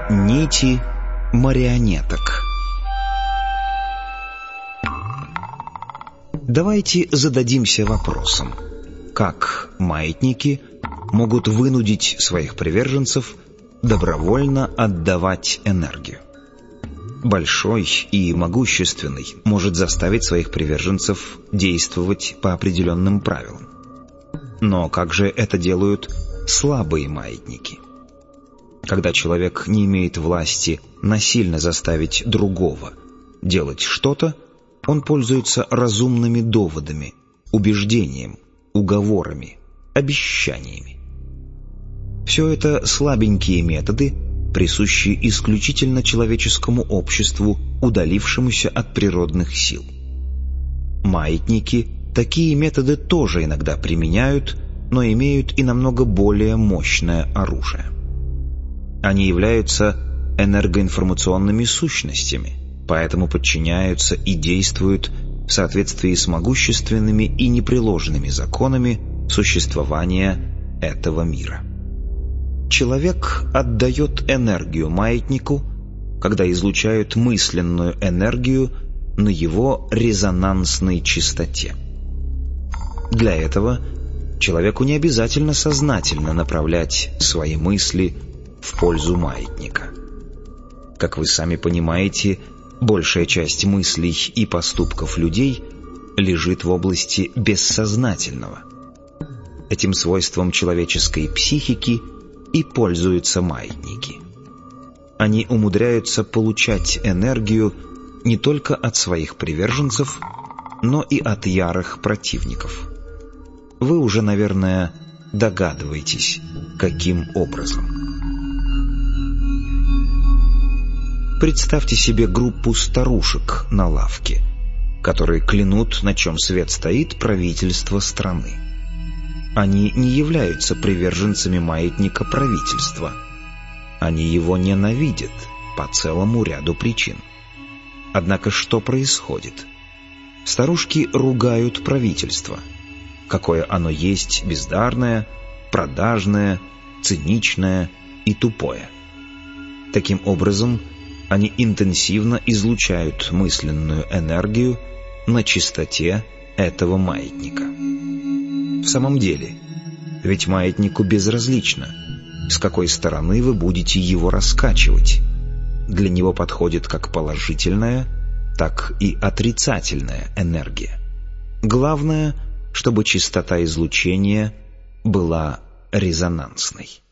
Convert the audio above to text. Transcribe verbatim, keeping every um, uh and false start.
Нити марионеток. Давайте зададимся вопросом, как маятники могут вынудить своих приверженцев добровольно отдавать энергию. Большой и могущественный может заставить своих приверженцев действовать по определенным правилам. Но как же это делают слабые маятники? Когда человек не имеет власти насильно заставить другого делать что-то, он пользуется разумными доводами, убеждением, уговорами, обещаниями. Все это слабенькие методы, присущие исключительно человеческому обществу, удалившемуся от природных сил. Маятники такие методы тоже иногда применяют, но имеют и намного более мощное оружие. Они являются энергоинформационными сущностями, поэтому подчиняются и действуют в соответствии с могущественными и непреложными законами существования этого мира. Человек отдает энергию маятнику, когда излучают мысленную энергию на его резонансной частоте. Для этого человеку не обязательно сознательно направлять свои мысли в пользу маятника. Как вы сами понимаете, большая часть мыслей и поступков людей лежит в области бессознательного. Этим свойством человеческой психики и пользуются маятники. Они умудряются получать энергию не только от своих приверженцев, но и от ярых противников. Вы уже, наверное, догадываетесь, каким образом. Представьте себе группу старушек на лавке, которые клянут, на чем свет стоит, правительство страны. Они не являются приверженцами маятника правительства. Они его ненавидят по целому ряду причин. Однако что происходит? Старушки ругают правительство. Какое оно есть бездарное, продажное, циничное и тупое. Таким образом, они интенсивно излучают мысленную энергию на частоте этого маятника. В самом деле, ведь маятнику безразлично, с какой стороны вы будете его раскачивать. Для него подходит как положительная, так и отрицательная энергия. Главное, чтобы частота излучения была резонансной.